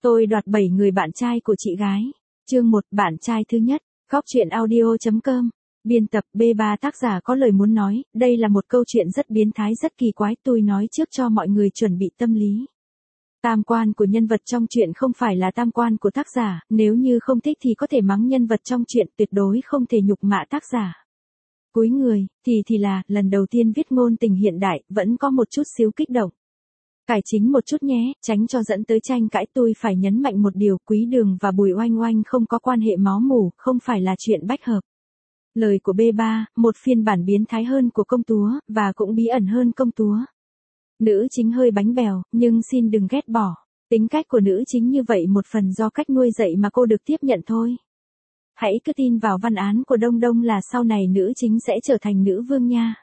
Tôi đoạt 7 người bạn trai của chị gái. Chương 1, bạn trai thứ nhất. Góc truyện audio.com. Biên tập B3 tác giả có lời muốn nói, đây là một câu chuyện rất biến thái rất kỳ quái, tôi nói trước cho mọi người chuẩn bị tâm lý. Tam quan của nhân vật trong truyện không phải là tam quan của tác giả, nếu như không thích thì có thể mắng nhân vật trong truyện, tuyệt đối không thể nhục mạ tác giả. Cúi người, thì là, lần đầu tiên viết ngôn tình hiện đại, vẫn có một chút xíu kích động. Cải chính một chút nhé, tránh cho dẫn tới tranh cãi. Tôi phải nhấn mạnh một điều, Quý Đường và Bùi Oanh Oanh không có quan hệ máu mủ, không phải là chuyện bách hợp. Lời của B3, một phiên bản biến thái hơn của công chúa, và cũng bí ẩn hơn công chúa. Nữ chính hơi bánh bèo, nhưng xin đừng ghét bỏ. Tính cách của nữ chính như vậy một phần do cách nuôi dạy mà cô được tiếp nhận thôi. Hãy cứ tin vào văn án của Đông Đông là sau này nữ chính sẽ trở thành nữ vương nha.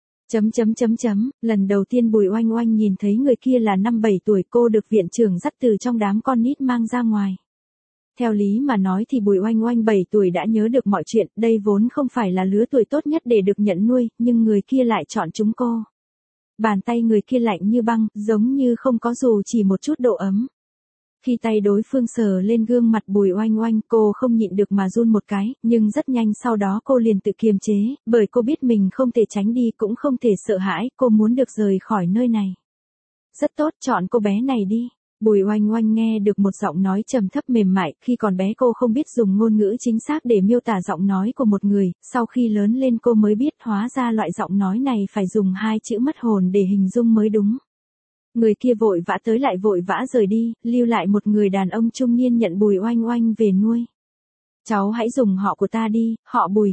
Lần đầu tiên Bùi Oanh Oanh nhìn thấy người kia là năm 7 tuổi, cô được viện trưởng dắt từ trong đám con nít mang ra ngoài. Theo lý mà nói thì Bùi Oanh Oanh 7 tuổi đã nhớ được mọi chuyện, đây vốn không phải là lứa tuổi tốt nhất để được nhận nuôi, nhưng người kia lại chọn chúng cô. Bàn tay người kia lạnh như băng, giống như không có dù chỉ một chút độ ấm. Khi tay đối phương sờ lên gương mặt Bùi Oanh Oanh, cô không nhịn được mà run một cái, nhưng rất nhanh sau đó cô liền tự kiềm chế, bởi cô biết mình không thể tránh đi cũng không thể sợ hãi, cô muốn được rời khỏi nơi này. Rất tốt, chọn cô bé này đi. Bùi Oanh Oanh nghe được một giọng nói trầm thấp mềm mại, khi còn bé cô không biết dùng ngôn ngữ chính xác để miêu tả giọng nói của một người, sau khi lớn lên cô mới biết hóa ra loại giọng nói này phải dùng 2 chữ mất hồn để hình dung mới đúng. Người kia vội vã tới lại vội vã rời đi, lưu lại một người đàn ông trung niên nhận Bùi Oanh Oanh về nuôi. Cháu hãy dùng họ của ta đi, họ Bùi,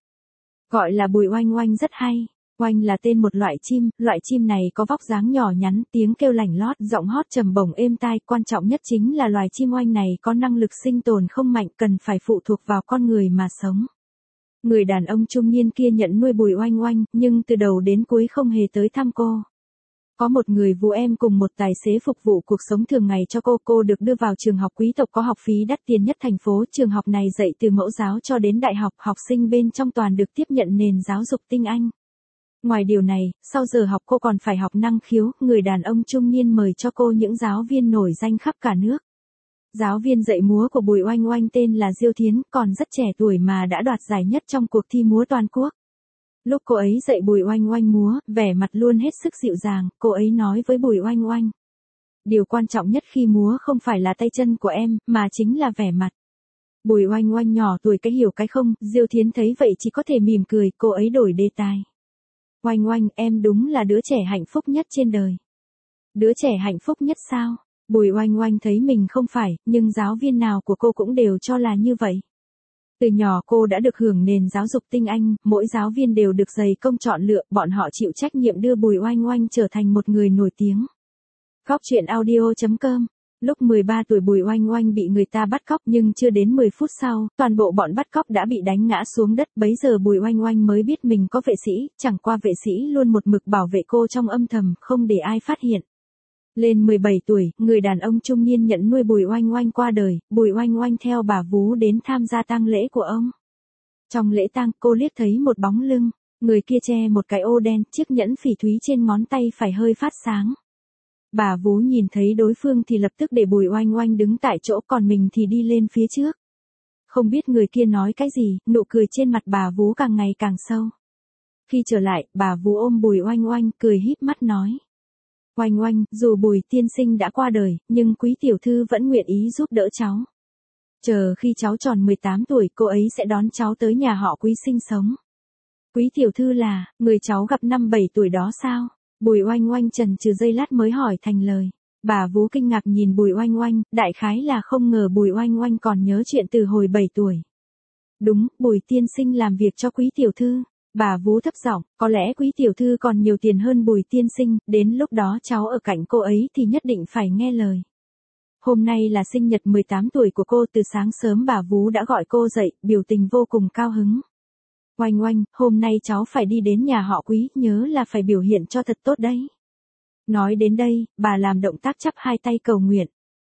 gọi là Bùi Oanh Oanh rất hay. Oanh là tên một loại chim này có vóc dáng nhỏ nhắn, tiếng kêu lảnh lót, giọng hót trầm bổng êm tai, quan trọng nhất chính là loài chim oanh này có năng lực sinh tồn không mạnh, cần phải phụ thuộc vào con người mà sống. Người đàn ông trung niên kia nhận nuôi Bùi Oanh Oanh, nhưng từ đầu đến cuối không hề tới thăm cô. Có một người vụ em cùng một tài xế phục vụ cuộc sống thường ngày cho cô được đưa vào trường học quý tộc có học phí đắt tiền nhất thành phố, trường học này dạy từ mẫu giáo cho đến đại học, học sinh bên trong toàn được tiếp nhận nền giáo dục tinh anh. Ngoài điều này, sau giờ học cô còn phải học năng khiếu, người đàn ông trung niên mời cho cô những giáo viên nổi danh khắp cả nước. Giáo viên dạy múa của Bùi Oanh Oanh tên là Diêu Thiến, còn rất trẻ tuổi mà đã đoạt giải nhất trong cuộc thi múa toàn quốc. Lúc cô ấy dạy Bùi Oanh Oanh múa, vẻ mặt luôn hết sức dịu dàng, cô ấy nói với Bùi Oanh Oanh. Điều quan trọng nhất khi múa không phải là tay chân của em, mà chính là vẻ mặt. Bùi Oanh Oanh nhỏ tuổi cái hiểu cái không, Diêu Thiến thấy vậy chỉ có thể mỉm cười, cô ấy đổi đề tài. Oanh Oanh, em đúng là đứa trẻ hạnh phúc nhất trên đời. Đứa trẻ hạnh phúc nhất sao? Bùi Oanh Oanh thấy mình không phải, nhưng giáo viên nào của cô cũng đều cho là như vậy. Từ nhỏ cô đã được hưởng nền giáo dục tinh anh, mỗi giáo viên đều được dày công chọn lựa, bọn họ chịu trách nhiệm đưa Bùi Oanh Oanh trở thành một người nổi tiếng. Góc truyện audio.com. Lúc 13 tuổi Bùi Oanh Oanh bị người ta bắt cóc, nhưng chưa đến 10 phút sau, toàn bộ bọn bắt cóc đã bị đánh ngã xuống đất, bấy giờ Bùi Oanh Oanh mới biết mình có vệ sĩ, chẳng qua vệ sĩ luôn một mực bảo vệ cô trong âm thầm, không để ai phát hiện. Lên 17 tuổi, người đàn ông trung niên nhận nuôi Bùi Oanh Oanh qua đời, Bùi Oanh Oanh theo bà vú đến tham gia tang lễ của ông. Trong lễ tang, cô liếc thấy một bóng lưng, người kia che một cái ô đen, chiếc nhẫn phỉ thúy trên ngón tay phải hơi phát sáng. Bà vú nhìn thấy đối phương thì lập tức để Bùi Oanh Oanh đứng tại chỗ, còn mình thì đi lên phía trước. Không biết người kia nói cái gì, nụ cười trên mặt bà vú càng ngày càng sâu. Khi trở lại, bà vú ôm Bùi Oanh Oanh, cười híp mắt nói. Oanh Oanh, dù Bùi tiên sinh đã qua đời, nhưng quý tiểu thư vẫn nguyện ý giúp đỡ cháu. Chờ khi cháu tròn 18 tuổi, cô ấy sẽ đón cháu tới nhà họ Quý sinh sống. Quý tiểu thư là, người cháu gặp năm 7 tuổi đó sao? Bùi Oanh Oanh chần chừ giây lát mới hỏi thành lời. Bà vú kinh ngạc nhìn Bùi Oanh Oanh, đại khái là không ngờ Bùi Oanh Oanh còn nhớ chuyện từ hồi 7 tuổi. Đúng, Bùi tiên sinh làm việc cho quý tiểu thư. Bà vú thấp giọng, có lẽ quý tiểu thư còn nhiều tiền hơn Bùi tiên sinh, đến lúc đó cháu ở cạnh cô ấy thì nhất định phải nghe lời. Hôm nay là sinh nhật 18 tuổi của cô, từ sáng sớm bà vú đã gọi cô dậy, biểu tình vô cùng cao hứng. Oanh Oanh, hôm nay cháu phải đi đến nhà họ Quý, nhớ là phải biểu hiện cho thật tốt đấy. Nói đến đây, bà làm động tác chắp hai tay cầu nguyện.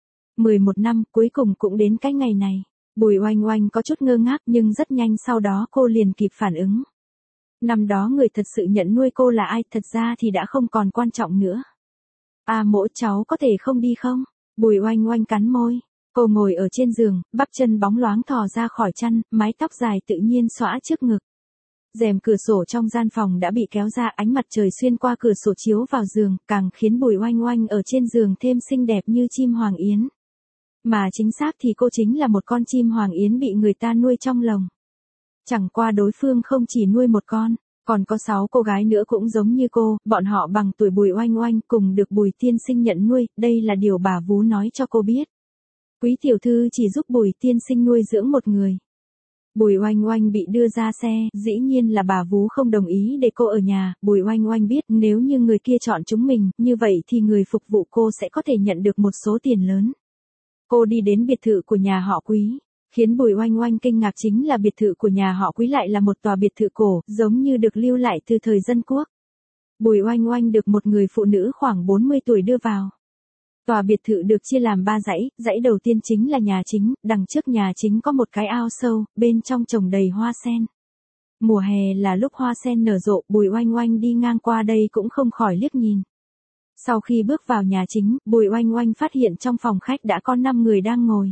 11 năm, cuối cùng cũng đến cái ngày này. Bùi Oanh Oanh có chút ngơ ngác, nhưng rất nhanh sau đó cô liền kịp phản ứng. Năm đó người thật sự nhận nuôi cô là ai, thật ra thì đã không còn quan trọng nữa. À mỗ, cháu có thể không đi không? Bùi Oanh Oanh cắn môi. Cô ngồi ở trên giường, bắp chân bóng loáng thò ra khỏi chăn, mái tóc dài tự nhiên xõa trước ngực. Rèm cửa sổ trong gian phòng đã bị kéo ra, ánh mặt trời xuyên qua cửa sổ chiếu vào giường, càng khiến Bùi Oanh Oanh ở trên giường thêm xinh đẹp như chim hoàng yến. Mà chính xác thì cô chính là một con chim hoàng yến bị người ta nuôi trong lồng. Chẳng qua đối phương không chỉ nuôi một con, còn có 6 cô gái nữa cũng giống như cô, bọn họ bằng tuổi Bùi Oanh Oanh cùng được Bùi tiên sinh nhận nuôi, đây là điều bà vú nói cho cô biết. Quý tiểu thư chỉ giúp Bùi tiên sinh nuôi dưỡng một người. Bùi Oanh Oanh bị đưa ra xe, dĩ nhiên là bà vú không đồng ý để cô ở nhà, Bùi Oanh Oanh biết nếu như người kia chọn chúng mình, như vậy thì người phục vụ cô sẽ có thể nhận được một số tiền lớn. Cô đi đến biệt thự của nhà họ Quý. Khiến Bùi Oanh Oanh kinh ngạc chính là biệt thự của nhà họ Quý lại là một tòa biệt thự cổ, giống như được lưu lại từ thời dân quốc. Bùi Oanh Oanh được một người phụ nữ khoảng 40 tuổi đưa vào. Tòa biệt thự được chia làm 3 dãy, dãy đầu tiên chính là nhà chính, đằng trước nhà chính có một cái ao sâu, bên trong trồng đầy hoa sen. Mùa hè là lúc hoa sen nở rộ, Bùi Oanh Oanh đi ngang qua đây cũng không khỏi liếc nhìn. Sau khi bước vào nhà chính, Bùi Oanh Oanh phát hiện trong phòng khách đã có 5 người đang ngồi.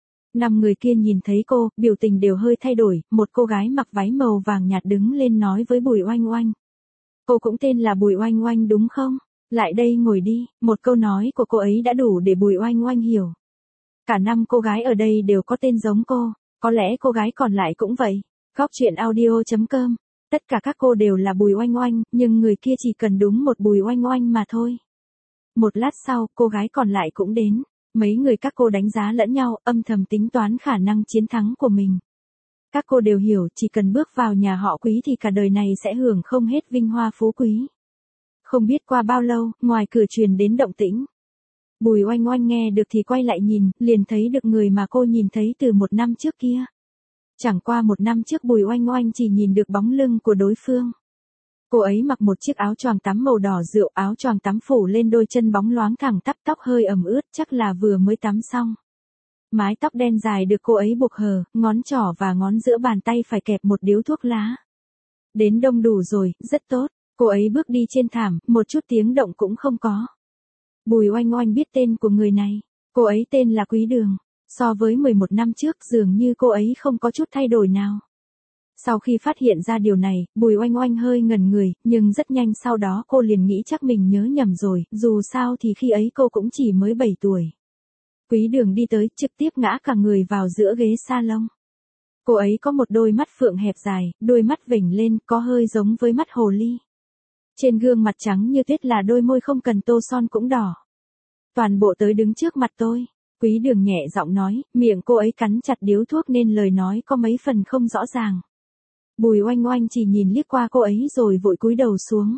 5 người kia nhìn thấy cô, biểu tình đều hơi thay đổi, một cô gái mặc váy màu vàng nhạt đứng lên nói với Bùi Oanh Oanh. Cô cũng tên là Bùi Oanh Oanh đúng không? Lại đây ngồi đi, một câu nói của cô ấy đã đủ để Bùi Oanh Oanh hiểu. Cả 5 cô gái ở đây đều có tên giống cô, có lẽ cô gái còn lại cũng vậy. Góc truyện audio.com, tất cả các cô đều là Bùi Oanh Oanh, nhưng người kia chỉ cần đúng một Bùi Oanh Oanh mà thôi. Một lát sau, cô gái còn lại cũng đến. Mấy người các cô đánh giá lẫn nhau, âm thầm tính toán khả năng chiến thắng của mình. Các cô đều hiểu, chỉ cần bước vào nhà họ Quý thì cả đời này sẽ hưởng không hết vinh hoa phú quý. Không biết qua bao lâu, ngoài cửa truyền đến động tĩnh. Bùi Oanh Oanh nghe được thì quay lại nhìn, liền thấy được người mà cô nhìn thấy từ 1 năm trước kia. Chẳng qua 1 năm trước Bùi Oanh Oanh chỉ nhìn được bóng lưng của đối phương. Cô ấy mặc một chiếc áo choàng tắm màu đỏ rượu, áo choàng tắm phủ lên đôi chân bóng loáng thẳng tắp, tóc hơi ẩm ướt, chắc là vừa mới tắm xong. Mái tóc đen dài được cô ấy buộc hờ, ngón trỏ và ngón giữa bàn tay phải kẹp một điếu thuốc lá. Đến đông đủ rồi, rất tốt. Cô ấy bước đi trên thảm, một chút tiếng động cũng không có. Bùi Oanh Oanh biết tên của người này. Cô ấy tên là Quý Đường. So với 11 năm trước, dường như cô ấy không có chút thay đổi nào. Sau khi phát hiện ra điều này, Bùi Oanh Oanh hơi ngẩn người, nhưng rất nhanh sau đó cô liền nghĩ chắc mình nhớ nhầm rồi, dù sao thì khi ấy cô cũng chỉ mới 7 tuổi. Quý Đường đi tới, trực tiếp ngã cả người vào giữa ghế salon. Cô ấy có một đôi mắt phượng hẹp dài, đôi mắt vểnh lên, có hơi giống với mắt hồ ly. Trên gương mặt trắng như tuyết là đôi môi không cần tô son cũng đỏ. Toàn bộ tới đứng trước mặt tôi. Quý Đường nhẹ giọng nói, miệng cô ấy cắn chặt điếu thuốc nên lời nói có mấy phần không rõ ràng. Bùi Oanh Oanh chỉ nhìn liếc qua cô ấy rồi vội cúi đầu xuống.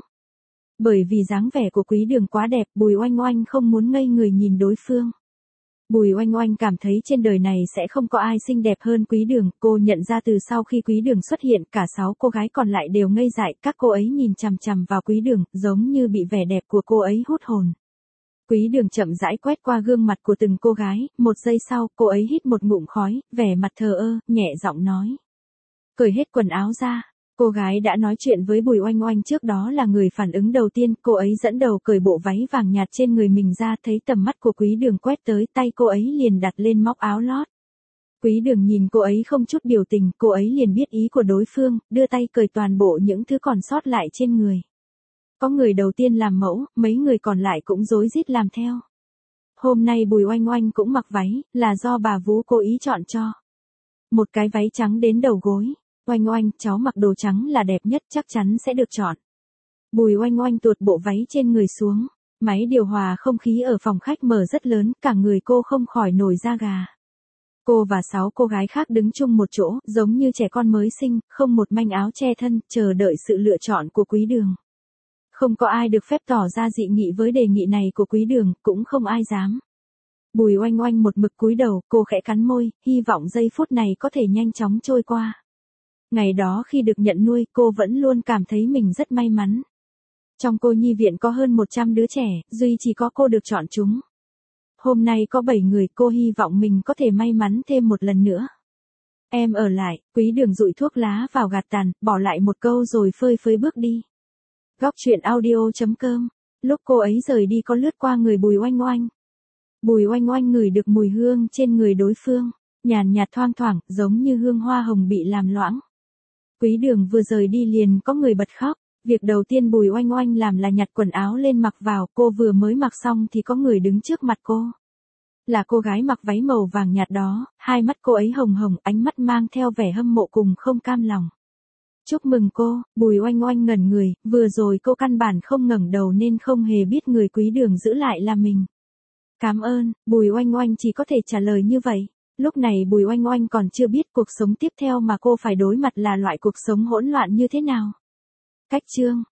Bởi vì dáng vẻ của Quý Đường quá đẹp, Bùi Oanh Oanh không muốn ngây người nhìn đối phương. Bùi Oanh Oanh cảm thấy trên đời này sẽ không có ai xinh đẹp hơn Quý Đường, cô nhận ra từ sau khi Quý Đường xuất hiện, cả 6 cô gái còn lại đều ngây dại, các cô ấy nhìn chằm chằm vào Quý Đường, giống như bị vẻ đẹp của cô ấy hút hồn. Quý Đường chậm rãi quét qua gương mặt của từng cô gái, 1 giây sau, cô ấy hít một ngụm khói, vẻ mặt thờ ơ, nhẹ giọng nói. Cởi hết quần áo ra. Cô gái đã nói chuyện với Bùi Oanh Oanh trước đó là người phản ứng đầu tiên, cô ấy dẫn đầu cởi bộ váy vàng nhạt trên người mình ra, thấy tầm mắt của Quý Đường quét tới, tay cô ấy liền đặt lên móc áo lót. Quý Đường nhìn cô ấy không chút biểu tình, cô ấy liền biết ý của đối phương, đưa tay cởi toàn bộ những thứ còn sót lại trên người. Có người đầu tiên làm mẫu, mấy người còn lại cũng rối rít làm theo. Hôm nay Bùi Oanh Oanh cũng mặc váy, là do bà vú cố ý chọn cho. Một cái váy trắng đến đầu gối. Oanh Oanh, cháu mặc đồ trắng là đẹp nhất, chắc chắn sẽ được chọn. Bùi Oanh Oanh tuột bộ váy trên người xuống. Máy điều hòa không khí ở phòng khách mở rất lớn, cả người cô không khỏi nổi da gà. Cô và 6 cô gái khác đứng chung một chỗ, giống như trẻ con mới sinh, không một manh áo che thân, chờ đợi sự lựa chọn của Quý Đường. Không có ai được phép tỏ ra dị nghị với đề nghị này của Quý Đường, cũng không ai dám. Bùi Oanh Oanh một mực cúi đầu, cô khẽ cắn môi, hy vọng giây phút này có thể nhanh chóng trôi qua. Ngày đó khi được nhận nuôi, cô vẫn luôn cảm thấy mình rất may mắn. Trong cô nhi viện có hơn 100 đứa trẻ, duy chỉ có cô được chọn chúng. Hôm nay có 7 người, cô hy vọng mình có thể may mắn thêm một lần nữa. Em ở lại. Quý Đường dụi thuốc lá vào gạt tàn, bỏ lại một câu rồi phơi phới bước đi. Góc truyện audio.com. Lúc cô ấy rời đi có lướt qua người Bùi Oanh Oanh. Bùi Oanh Oanh ngửi được mùi hương trên người đối phương, nhàn nhạt thoang thoảng, giống như hương hoa hồng bị làm loãng. Quý Đường vừa rời đi liền có người bật khóc, việc đầu tiên Bùi Oanh Oanh làm là nhặt quần áo lên mặc vào, cô vừa mới mặc xong thì có người đứng trước mặt cô. Là cô gái mặc váy màu vàng nhạt đó, hai mắt cô ấy hồng hồng, ánh mắt mang theo vẻ hâm mộ cùng không cam lòng. Chúc mừng cô, Bùi Oanh Oanh ngẩn người, vừa rồi cô căn bản không ngẩng đầu nên không hề biết người Quý Đường giữ lại là mình. Cảm ơn, Bùi Oanh Oanh chỉ có thể trả lời như vậy. Lúc này Bùi Oanh Oanh còn chưa biết cuộc sống tiếp theo mà cô phải đối mặt là loại cuộc sống hỗn loạn như thế nào. Cách chương